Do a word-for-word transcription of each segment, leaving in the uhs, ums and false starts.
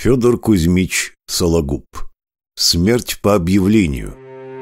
Федор Кузьмич Сологуб. Смерть по объявлению.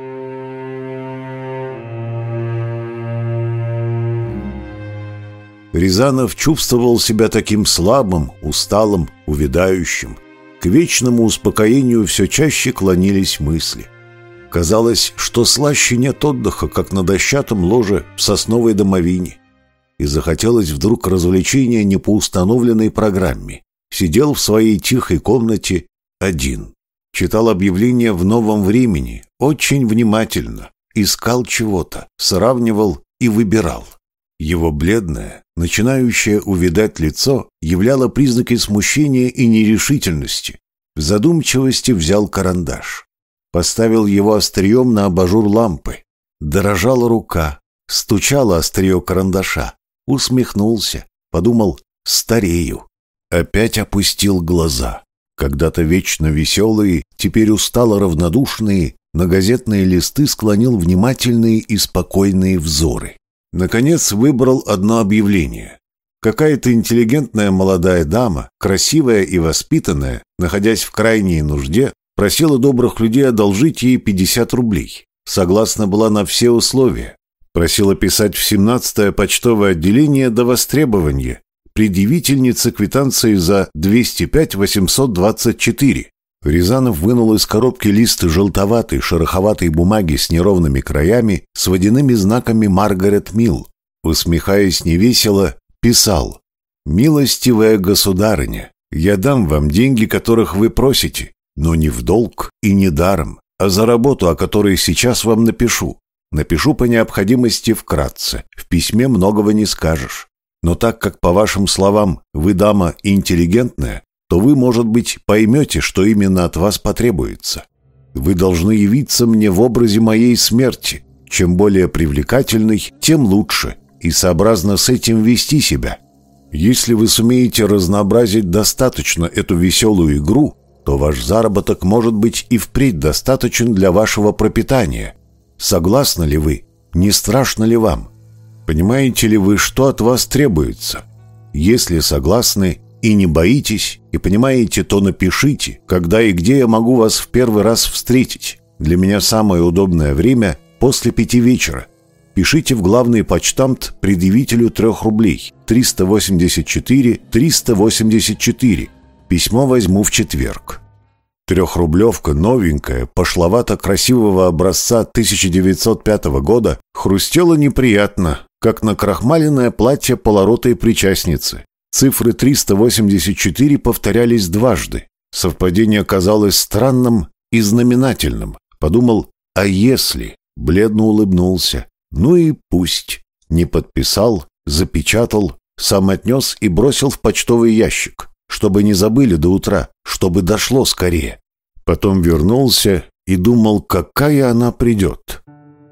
Рязанов чувствовал себя таким слабым, усталым, увядающим. К вечному успокоению все чаще клонились мысли. Казалось, что слаще нет отдыха, как на дощатом ложе в сосновой домовине. И захотелось вдруг развлечения не по установленной программе. Сидел в своей тихой комнате один. Читал объявления в новом времени, очень внимательно. Искал чего-то, сравнивал и выбирал. Его бледное, начинающее увядать лицо являло признаки смущения и нерешительности. В задумчивости взял карандаш. Поставил его острием на абажур лампы. Дрожала рука, стучало острие карандаша. Усмехнулся, подумал: старею. Опять опустил глаза. Когда-то вечно веселые, теперь устало равнодушные, на газетные листы склонил внимательные и спокойные взоры. Наконец выбрал одно объявление. Какая-то интеллигентная молодая дама, красивая и воспитанная, находясь в крайней нужде, просила добрых людей одолжить ей пятьдесят рублей. Согласна была на все условия. Просила писать в семнадцатое почтовое отделение до востребования. Предъявительница квитанции за двести пять восемьсот двадцать четыре. Рязанов вынул из коробки лист желтоватой, шероховатой бумаги с неровными краями с водяными знаками «Маргарет Милл». Усмехаясь невесело, писал: «Милостивая государыня, я дам вам деньги, которых вы просите, но не в долг и не даром, а за работу, о которой сейчас вам напишу. Напишу по необходимости вкратце, в письме многого не скажешь. Но так как, по вашим словам, вы дама интеллигентная, то вы, может быть, поймете, что именно от вас потребуется. Вы должны явиться мне в образе моей смерти. Чем более привлекательный, тем лучше, и сообразно с этим вести себя. Если вы сумеете разнообразить достаточно эту веселую игру, то ваш заработок может быть и впредь достаточен для вашего пропитания. Согласны ли вы? Не страшно ли вам? Понимаете ли вы, что от вас требуется? Если согласны и не боитесь, и понимаете, то напишите, когда и где я могу вас в первый раз встретить. Для меня самое удобное время после пяти вечера. Пишите в главный почтамт предъявителю трех рублей. триста восемьдесят четыре триста восемьдесят четыре. Письмо возьму в четверг». Трехрублевка, новенькая, пошловато-красивого образца тысяча девятьсот пятого года, хрустела неприятно, как накрахмаленное платье полоротой причастницы. Цифры триста восемьдесят четыре повторялись дважды. Совпадение казалось странным и знаменательным. Подумал: а если? Бледно улыбнулся. Ну и пусть. Не подписал, запечатал, сам отнес и бросил в почтовый ящик, чтобы не забыли до утра, чтобы дошло скорее. Потом вернулся и думал, какая она придет.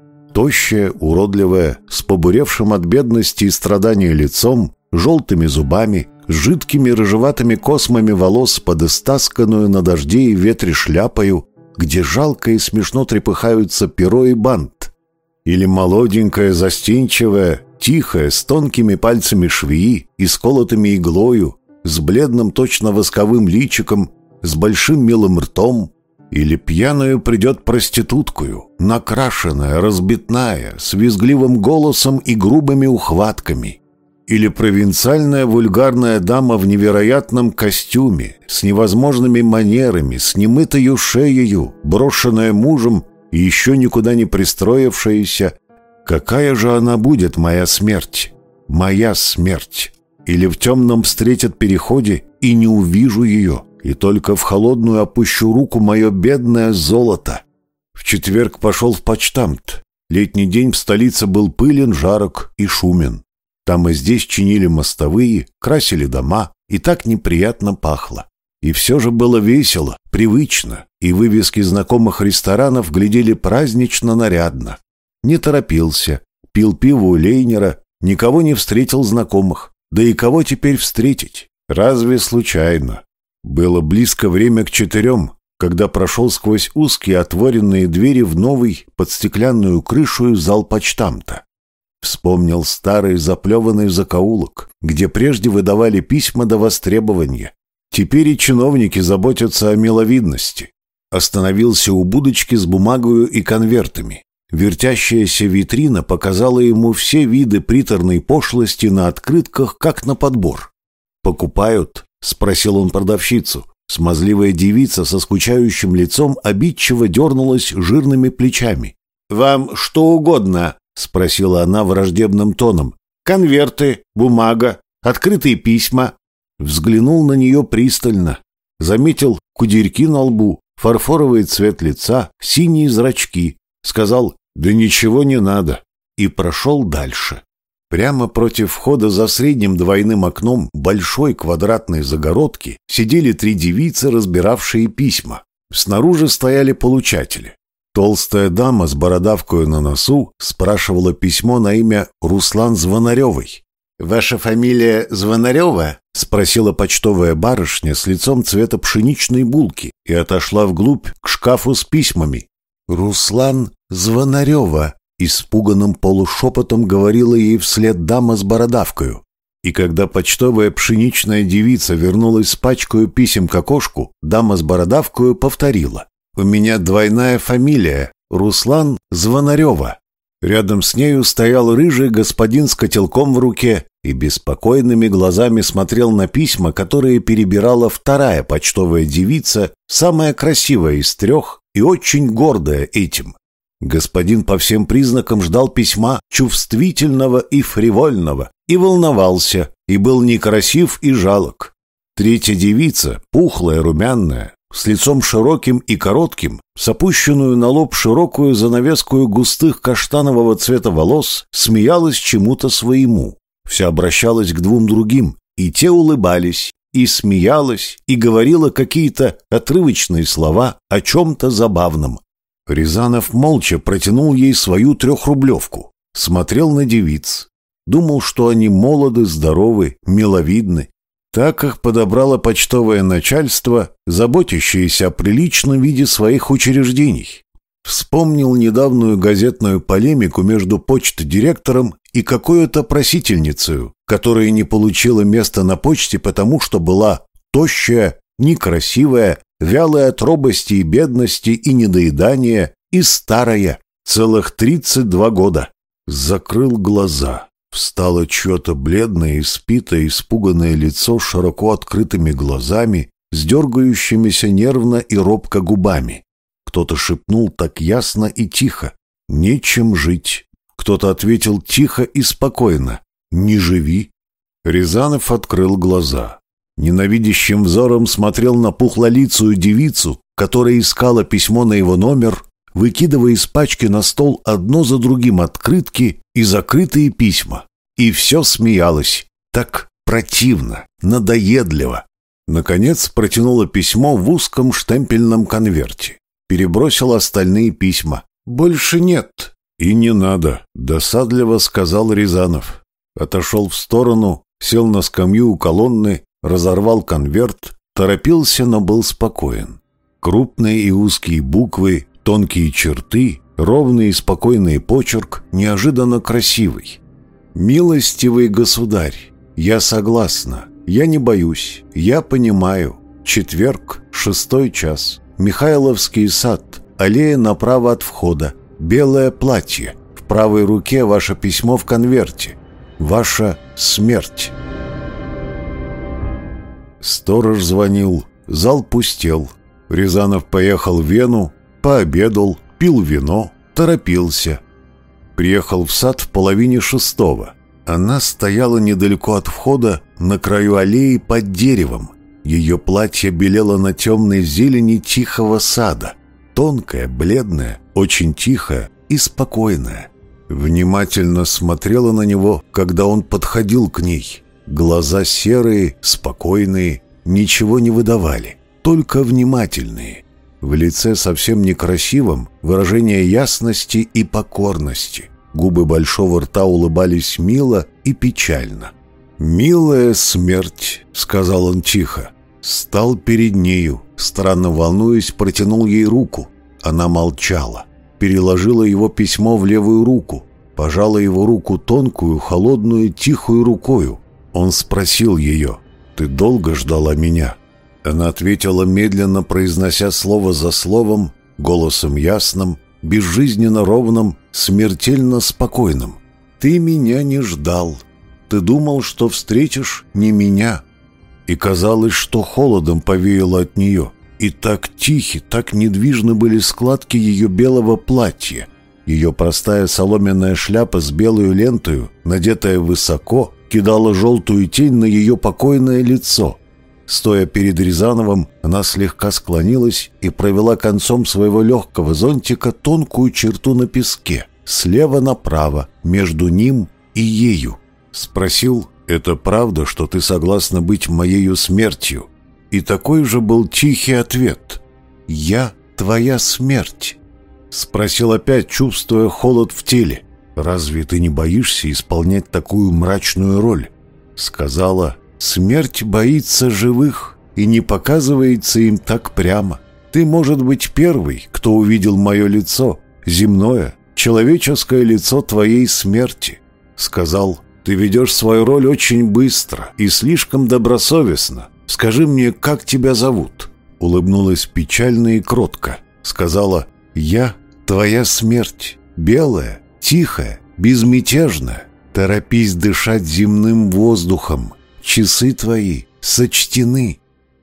Тощая, уродливая, с побуревшим от бедности и страдания лицом, желтыми зубами, с жидкими рыжеватыми космами волос под истасканную на дожде и ветре шляпою, где жалко и смешно трепыхаются перо и бант. Или молоденькая, застенчивая, тихая, с тонкими пальцами швеи и сколотыми иглою, с бледным точно восковым личиком, с большим милым ртом. Или пьяную придет проституткою, накрашенная, разбитная, с визгливым голосом и грубыми ухватками. Или провинциальная вульгарная дама в невероятном костюме, с невозможными манерами, с немытою шеею, брошенная мужем и еще никуда не пристроившаяся. Какая же она будет, моя смерть? Моя смерть. Или в темном встретят переходе и не увижу ее, и только в холодную опущу руку мое бедное золото. В четверг пошел в почтамт. Летний день в столице был пылен, жарок и шумен. Там и здесь чинили мостовые, красили дома, и так неприятно пахло. И все же было весело, привычно, и вывески знакомых ресторанов глядели празднично нарядно. Не торопился, пил пиво у Лейнера, никого не встретил знакомых. Да и кого теперь встретить? Разве случайно? Было близко время к четырем, когда прошел сквозь узкие отворенные двери в новый, под стеклянную крышу, зал почтамта. Вспомнил старый заплеванный закоулок, где прежде выдавали письма до востребования. Теперь и чиновники заботятся о миловидности. Остановился у будочки с бумагою и конвертами. Вертящаяся витрина показала ему все виды приторной пошлости на открытках, как на подбор. «Покупают?» — спросил он продавщицу. Смазливая девица со скучающим лицом обидчиво дернулась жирными плечами. «Вам что угодно?» — спросила она враждебным тоном. «Конверты, бумага, открытые письма». Взглянул на нее пристально. Заметил кудерьки на лбу, фарфоровый цвет лица, синие зрачки. Сказал: «Да ничего не надо», и прошел дальше. Прямо против входа за средним двойным окном большой квадратной загородки сидели три девицы, разбиравшие письма. Снаружи стояли получатели. Толстая дама с бородавкой на носу спрашивала письмо на имя Руслан Звонаревой. «Ваша фамилия Звонарева?» — спросила почтовая барышня с лицом цвета пшеничной булки и отошла вглубь к шкафу с письмами. «Руслан Звонарева», — испуганным полушепотом говорила ей вслед дама с бородавкою. И когда почтовая пшеничная девица вернулась с пачкою писем к окошку, дама с бородавкою повторила: «У меня двойная фамилия — Руслан Звонарева». Рядом с нею стоял рыжий господин с котелком в руке и беспокойными глазами смотрел на письма, которые перебирала вторая почтовая девица, самая красивая из трех и очень гордая этим. Господин по всем признакам ждал письма чувствительного и фривольного, и волновался, и был некрасив и жалок. Третья девица, пухлая, румяная, с лицом широким и коротким, с опущенную на лоб широкую занавеску густых каштанового цвета волос, смеялась чему-то своему. Вся обращалась к двум другим, и те улыбались, и смеялась, и говорила какие-то отрывочные слова о чем-то забавном. Рязанов молча протянул ей свою трехрублевку, смотрел на девиц, думал, что они молоды, здоровы, миловидны. Так их подобрало почтовое начальство, заботящееся о приличном виде своих учреждений. Вспомнил недавнюю газетную полемику между почт-директором и какой-то просительницей, которая не получила места на почте, потому что была тощая, некрасивая, вялая от робости и бедности и недоедания, и старая, целых тридцать два года. Закрыл глаза. Встало чье-то бледное, испитое, испуганное лицо с широко открытыми глазами, с дергающимися нервно и робко губами. Кто-то шепнул так ясно и тихо: «Нечем жить». Кто-то ответил тихо и спокойно: «Не живи». Рязанов открыл глаза. Ненавидящим взором смотрел на пухлолицую девицу, которая искала письмо на его номер, выкидывая из пачки на стол одно за другим открытки и закрытые письма. И все смеялось. Так противно, надоедливо. Наконец протянула письмо в узком штемпельном конверте. Перебросила остальные письма. «Больше нет». «И не надо», — досадливо сказал Рязанов. Отошел в сторону, сел на скамью у колонны, разорвал конверт, торопился, но был спокоен. Крупные и узкие буквы, тонкие черты, ровный и спокойный почерк, неожиданно красивый. «Милостивый государь, я согласна, я не боюсь, я понимаю. Четверг, шестой час, Михайловский сад, аллея направо от входа, белое платье, в правой руке ваше письмо в конверте, ваша смерть». Сторож звонил, зал пустел. Рязанов поехал в Вену, пообедал, пил вино, торопился. Приехал в сад в половине шестого. Она стояла недалеко от входа, на краю аллеи под деревом. Ее платье белело на темной зелени тихого сада. Тонкое, бледное, очень тихое и спокойное. Внимательно смотрела на него, когда он подходил к ней. Глаза серые, спокойные, ничего не выдавали, только внимательные. В лице совсем некрасивом выражение ясности и покорности. Губы большого рта улыбались мило и печально. «Милая смерть», — сказал он тихо. Стал перед нею, странно волнуясь, протянул ей руку. Она молчала. Переложила его письмо в левую руку, пожала его руку тонкую, холодную, тихую рукою. Он спросил ее: «Ты долго ждала меня?» Она ответила, медленно произнося слово за словом, голосом ясным, безжизненно ровным, смертельно спокойным. «Ты меня не ждал. Ты думал, что встретишь не меня». И казалось, что холодом повеяло от нее. И так тихи, так недвижны были складки ее белого платья. Ее простая соломенная шляпа с белой лентою, надетая высоко, кидала желтую тень на ее покойное лицо. Стоя перед Рязановым, она слегка склонилась и провела концом своего легкого зонтика тонкую черту на песке, слева направо, между ним и ею. Спросил: «Это правда, что ты согласна быть моею смертью?» И такой же был тихий ответ: «Я твоя смерть». Спросил опять, чувствуя холод в теле: «Разве ты не боишься исполнять такую мрачную роль?» Сказала: «Смерть боится живых и не показывается им так прямо. Ты, может быть, первый, кто увидел мое лицо, земное, человеческое лицо твоей смерти». Сказал: «Ты ведешь свою роль очень быстро и слишком добросовестно. Скажи мне, как тебя зовут?» Улыбнулась печально и кротко. Сказала: «Я твоя смерть, белая, тихая, безмятежная. Торопись дышать земным воздухом. Часы твои сочтены».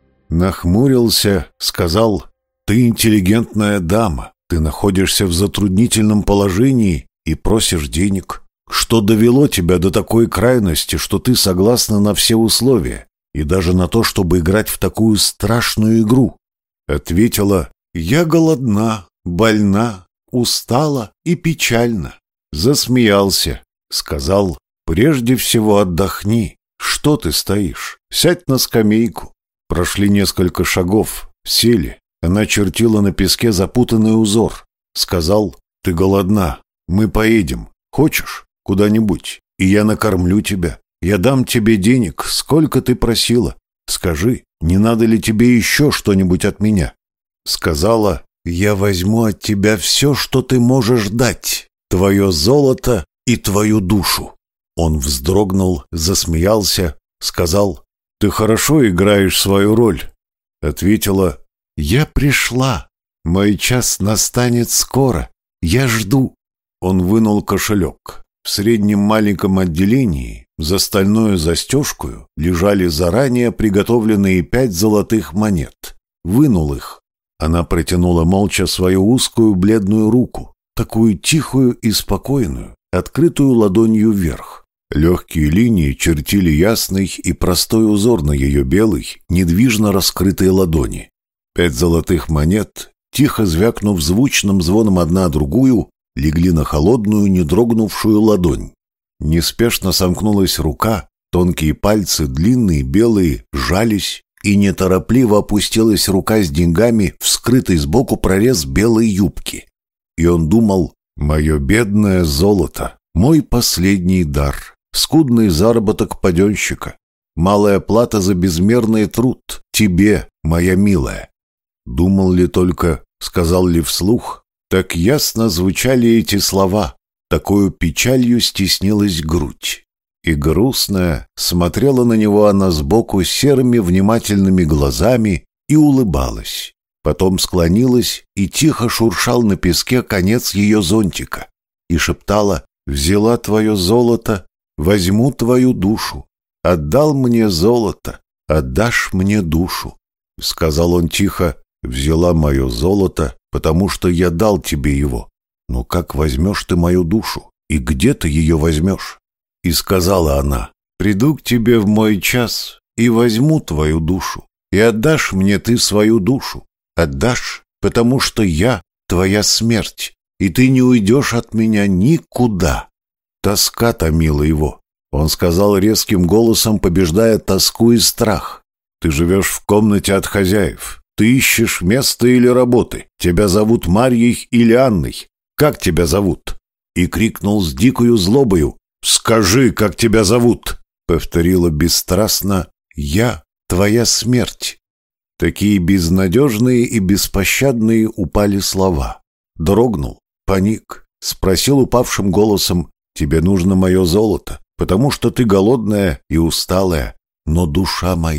Нахмурился, сказал: «Ты интеллигентная дама. Ты находишься в затруднительном положении и просишь денег. Что довело тебя до такой крайности, что ты согласна на все условия и даже на то, чтобы играть в такую страшную игру?» Ответила: «Я голодна, больна, устала и печальна». Засмеялся, сказал: «Прежде всего отдохни. Что ты стоишь? Сядь на скамейку». Прошли несколько шагов, сели. Она чертила на песке запутанный узор. Сказал: «Ты голодна, мы поедем. Хочешь? Куда-нибудь, и я накормлю тебя. Я дам тебе денег, сколько ты просила. Скажи, не надо ли тебе еще что-нибудь от меня?» Сказала: «Я возьму от тебя все, что ты можешь дать, твое золото и твою душу». Он вздрогнул, засмеялся, сказал: «Ты хорошо играешь свою роль». Ответила: «Я пришла. Мой час настанет скоро. Я жду». Он вынул кошелек. В среднем маленьком отделении за стальной застежкою лежали заранее приготовленные пять золотых монет. Вынул их. Она протянула молча свою узкую бледную руку, такую тихую и спокойную, открытую ладонью вверх. Легкие линии чертили ясный и простой узор на ее белой, недвижно раскрытой ладони. Пять золотых монет, тихо звякнув звучным звоном одна о другую, легли на холодную, не дрогнувшую ладонь. Неспешно сомкнулась рука, тонкие пальцы, длинные, белые, сжались, и неторопливо опустилась рука с деньгами в скрытый сбоку прорез белой юбки. И он думал: «Мое бедное золото, мой последний дар, скудный заработок паденщика, малая плата за безмерный труд, тебе, моя милая». Думал ли только, сказал ли вслух? Так ясно звучали эти слова, такою печалью стеснилась грудь. И грустная смотрела на него она сбоку серыми внимательными глазами и улыбалась. Потом склонилась, и тихо шуршал на песке конец ее зонтика. И шептала: «Взяла твое золото, возьму твою душу. Отдал мне золото, отдашь мне душу». Сказал он тихо: «Взяла мое золото, потому что я дал тебе его. Но как возьмешь ты мою душу? И где ты ее возьмешь?» И сказала она: «Приду к тебе в мой час и возьму твою душу, и отдашь мне ты свою душу. Отдашь, потому что я твоя смерть, и ты не уйдешь от меня никуда». Тоска томила его. Он сказал резким голосом, побеждая тоску и страх: «Ты живешь в комнате от хозяев. Ты ищешь места или работы. Тебя зовут Марьей или Анной. Как тебя зовут?» И крикнул с дикою злобою: «Скажи, как тебя зовут!» Повторила бесстрастно: «Я твоя смерть». Такие безнадежные и беспощадные упали слова. Дрогнул, паник, спросил упавшим голосом: «Тебе нужно мое золото, потому что ты голодная и усталая. Но душа моя,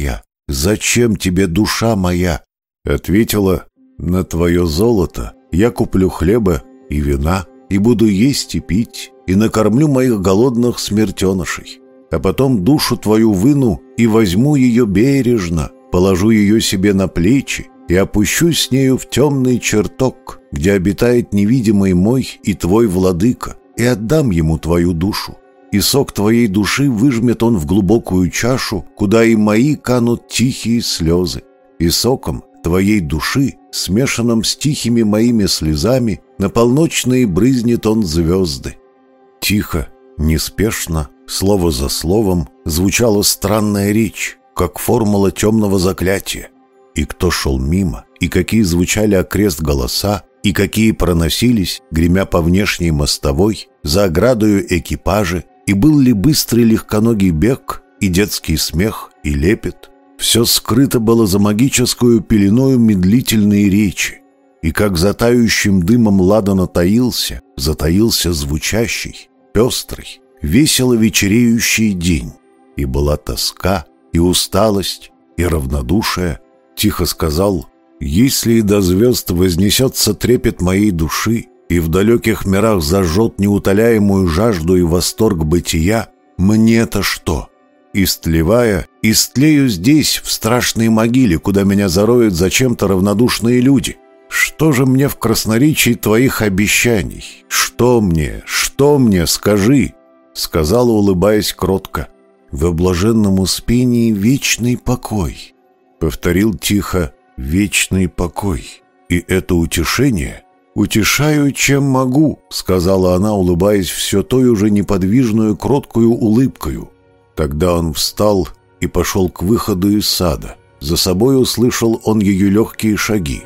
зачем тебе душа моя?» Ответила: «На твое золото я куплю хлеба и вина, и буду есть и пить, и накормлю моих голодных смертенышей. А потом душу твою выну и возьму ее бережно, положу ее себе на плечи и опущусь с нею в темный чертог, где обитает невидимый мой и твой владыка, и отдам ему твою душу. И сок твоей души выжмет он в глубокую чашу, куда и мои канут тихие слезы. И соком твоей души, смешанным с тихими моими слезами, на полночные брызнет он звезды». Тихо, неспешно, слово за словом, звучала странная речь, как формула темного заклятия. И кто шел мимо, и какие звучали окрест голоса, и какие проносились, гремя по внешней мостовой, за оградою экипажи, и был ли быстрый легконогий бег, и детский смех, и лепет, все скрыто было за магическую пеленою медлительной речи, и как за тающим дымом ладана таился, затаился звучащий, пестрый, весело вечереющий день, и была тоска, и усталость, и равнодушие. Тихо сказал: «Если и до звезд вознесется трепет моей души, и в далеких мирах зажжет неутоляемую жажду и восторг бытия, мне-то что? Истлевая, истлею здесь, в страшной могиле, куда меня зароют зачем-то равнодушные люди. Что же мне в красноречии твоих обещаний? Что мне, что мне, скажи?» Сказала, улыбаясь кротко: «В блаженном успении вечный покой». Повторил тихо: «Вечный покой». «И это утешение?» «Утешаю, чем могу», — сказала она, улыбаясь все той уже неподвижную, кроткую улыбкою. Тогда он встал и пошел к выходу из сада. За собой услышал он ее легкие шаги.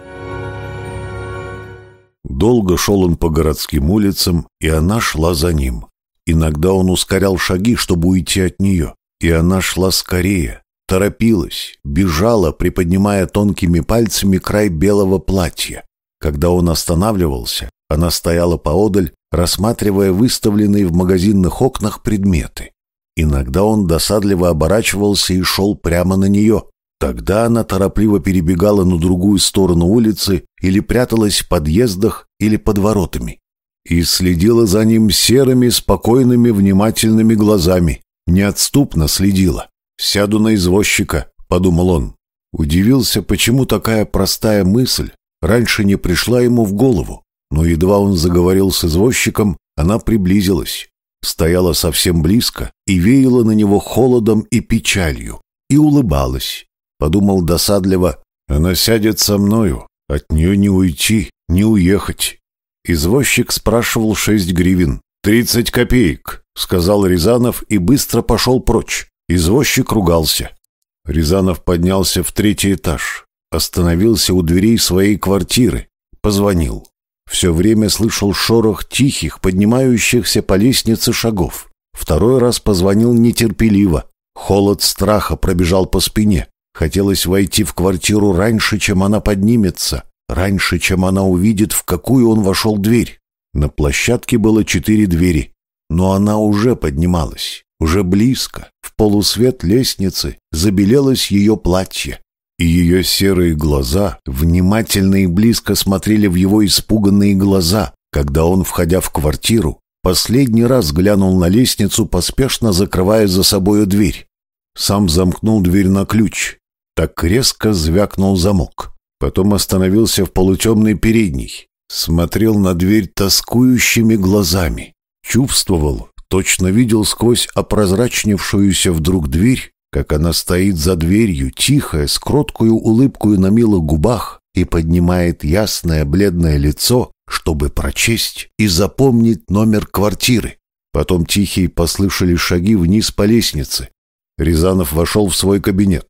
Долго шел он по городским улицам, и она шла за ним. Иногда он ускорял шаги, чтобы уйти от нее, и она шла скорее, торопилась, бежала, приподнимая тонкими пальцами край белого платья. Когда он останавливался, она стояла поодаль, рассматривая выставленные в магазинных окнах предметы. Иногда он досадливо оборачивался и шел прямо на нее. Тогда она торопливо перебегала на другую сторону улицы или пряталась в подъездах или под воротами. И следила за ним серыми, спокойными, внимательными глазами. Неотступно следила. «Сяду на извозчика», — подумал он. Удивился, почему такая простая мысль раньше не пришла ему в голову. Но едва он заговорил с извозчиком, она приблизилась. Стояла совсем близко и веяла на него холодом и печалью. И улыбалась. Подумал досадливо: она сядет со мною, от нее не уйти, не уехать. Извозчик спрашивал шесть гривен. «Тридцать копеек», — сказал Рязанов и быстро пошел прочь. Извозчик ругался. Рязанов поднялся в третий этаж, остановился у дверей своей квартиры, позвонил. Все время слышал шорох тихих, поднимающихся по лестнице шагов. Второй раз позвонил нетерпеливо. Холод страха пробежал по спине. Хотелось войти в квартиру раньше, чем она поднимется, раньше, чем она увидит, в какую он вошел дверь. На площадке было четыре двери, но она уже поднималась, уже близко. В полусвет лестницы забелелось ее платье, и ее серые глаза внимательно и близко смотрели в его испуганные глаза, когда он, входя в квартиру, последний раз глянул на лестницу, поспешно закрывая за собою дверь. Сам замкнул дверь на ключ. Так резко звякнул замок. Потом остановился в полутемной передней. Смотрел на дверь тоскующими глазами. Чувствовал, точно видел сквозь опрозрачнившуюся вдруг дверь, как она стоит за дверью, тихая, с кроткою улыбкою на милых губах, и поднимает ясное бледное лицо, чтобы прочесть и запомнить номер квартиры. Потом тихие послышались шаги вниз по лестнице. Рязанов вошел в свой кабинет.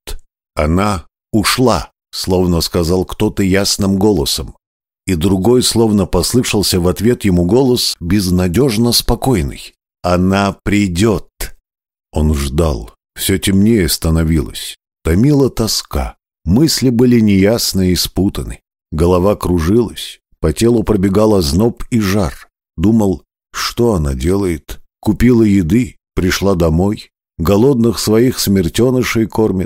Она ушла, словно сказал кто-то ясным голосом. И другой словно послышался в ответ ему голос, безнадежно спокойный. «Она придет!» Он ждал. Все темнее становилось. Томила тоска. Мысли были неясны и спутаны. Голова кружилась. По телу пробегал озноб и жар. Думал, что она делает. Купила еды, пришла домой. Голодных своих смертенышей кормит.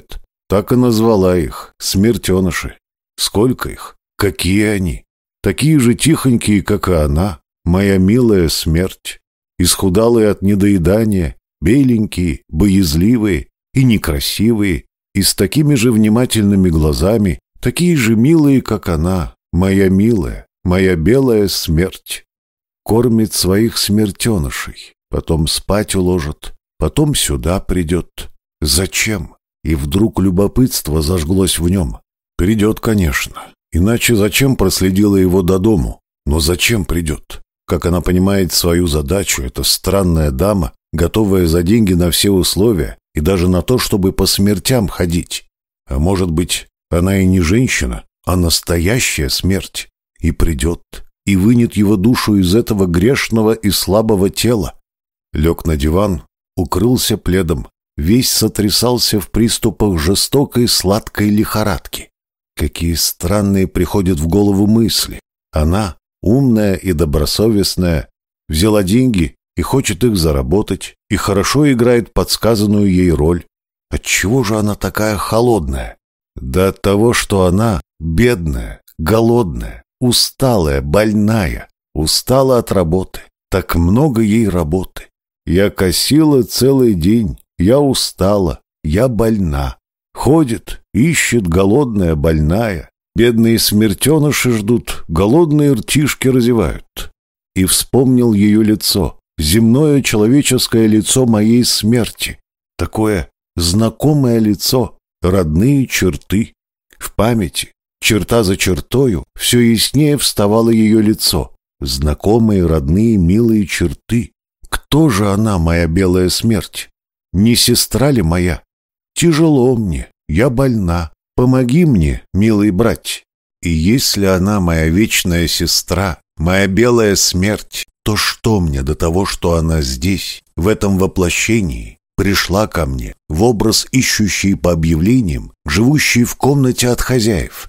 Так и назвала их — смертеныши. Сколько их? Какие они? Такие же тихонькие, как и она, моя милая смерть. Исхудалые от недоедания, беленькие, боязливые и некрасивые, и с такими же внимательными глазами, такие же милые, как она, моя милая, моя белая смерть. Кормит своих смертенышей, потом спать уложит, потом сюда придет. Зачем? И вдруг любопытство зажглось в нем. Придет, конечно. Иначе зачем проследила его до дому? Но зачем придет? Как она понимает свою задачу, эта странная дама, готовая за деньги на все условия и даже на то, чтобы по смертям ходить. А может быть, она и не женщина, а настоящая смерть. И придет, и вынет его душу из этого грешного и слабого тела. Лег на диван, укрылся пледом, весь сотрясался в приступах жестокой сладкой лихорадки. Какие странные приходят в голову мысли. Она, умная и добросовестная, взяла деньги и хочет их заработать, и хорошо играет подсказанную ей роль. Отчего же она такая холодная? Да от того, что она бедная, голодная, усталая, больная, устала от работы. Так много ей работы. Я косила целый день, я устала, я больна. Ходит, ищет голодная, больная. Бедные смертеныши ждут, голодные ртишки разевают. И вспомнил ее лицо, земное человеческое лицо моей смерти. Такое знакомое лицо, родные черты. В памяти, черта за чертою, все яснее вставало ее лицо. Знакомые, родные, милые черты. Кто же она, моя белая смерть? Не сестра ли моя? Тяжело мне, я больна. Помоги мне, милый брать. И если она моя вечная сестра, моя белая смерть, то что мне до того, что она здесь, в этом воплощении, пришла ко мне, в образ ищущий по объявлениям, живущий в комнате от хозяев?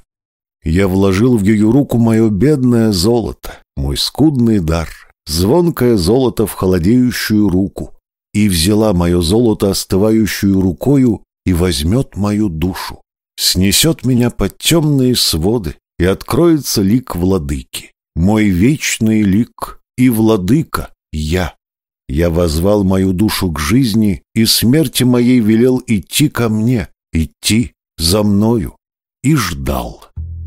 Я вложил в ее руку мое бедное золото, мой скудный дар, звонкое золото в холодеющую руку, и взяла мое золото остывающую рукою и возьмет мою душу, снесет меня под темные своды, и откроется лик владыки, мой вечный лик и владыка я. Я возвал мою душу к жизни, и смерти моей велел идти ко мне, идти за мною, и ждал.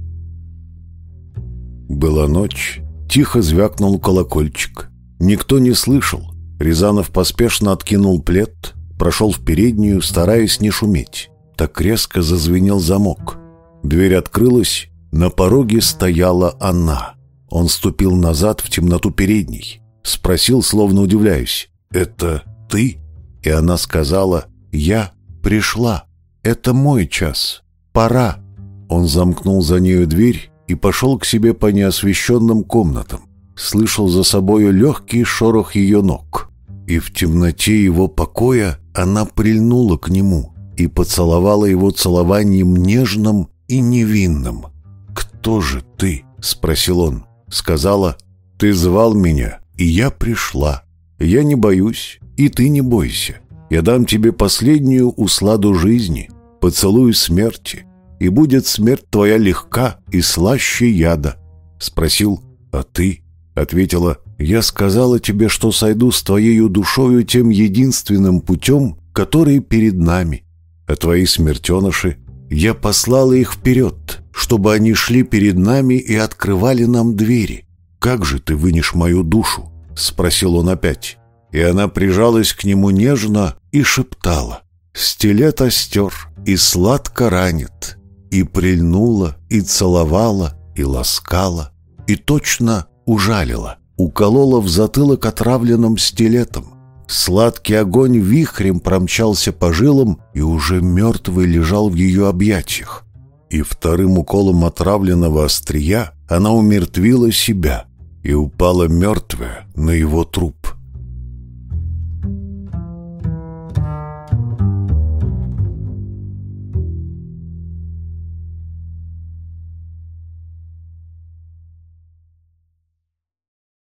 Была ночь, тихо звякнул колокольчик. Никто не слышал. Рязанов поспешно откинул плед, прошел в переднюю, стараясь не шуметь. Так резко зазвенел замок. Дверь открылась, на пороге стояла она. Он ступил назад в темноту передней. Спросил, словно удивляясь: «Это ты?» И она сказала: «Я пришла. Это мой час. Пора». Он замкнул за нею дверь и пошел к себе по неосвещенным комнатам. Слышал за собою легкий шорох ее ног. И в темноте его покоя она прильнула к нему и поцеловала его целованием нежным и невинным. «Кто же ты?» — спросил он. Сказала: «Ты звал меня, и я пришла. Я не боюсь, и ты не бойся. Я дам тебе последнюю усладу жизни, поцелуй смерти, и будет смерть твоя легка и слаще яда». Спросил: «А ты?» Ответила: «Я сказала тебе, что сойду с твоею душою тем единственным путем, который перед нами. А твои смертеныши, я послала их вперед, чтобы они шли перед нами и открывали нам двери. Как же ты вынешь мою душу?» — спросил он опять. И она прижалась к нему нежно и шептала: «Стилет остер и сладко ранит». И прильнула, и целовала, и ласкала, и точно ужалила, уколола в затылок отравленным стилетом. Сладкий огонь вихрем промчался по жилам и уже мертвый лежал в ее объятиях. И вторым уколом отравленного острия она умертвила себя и упала мертвая на его труп.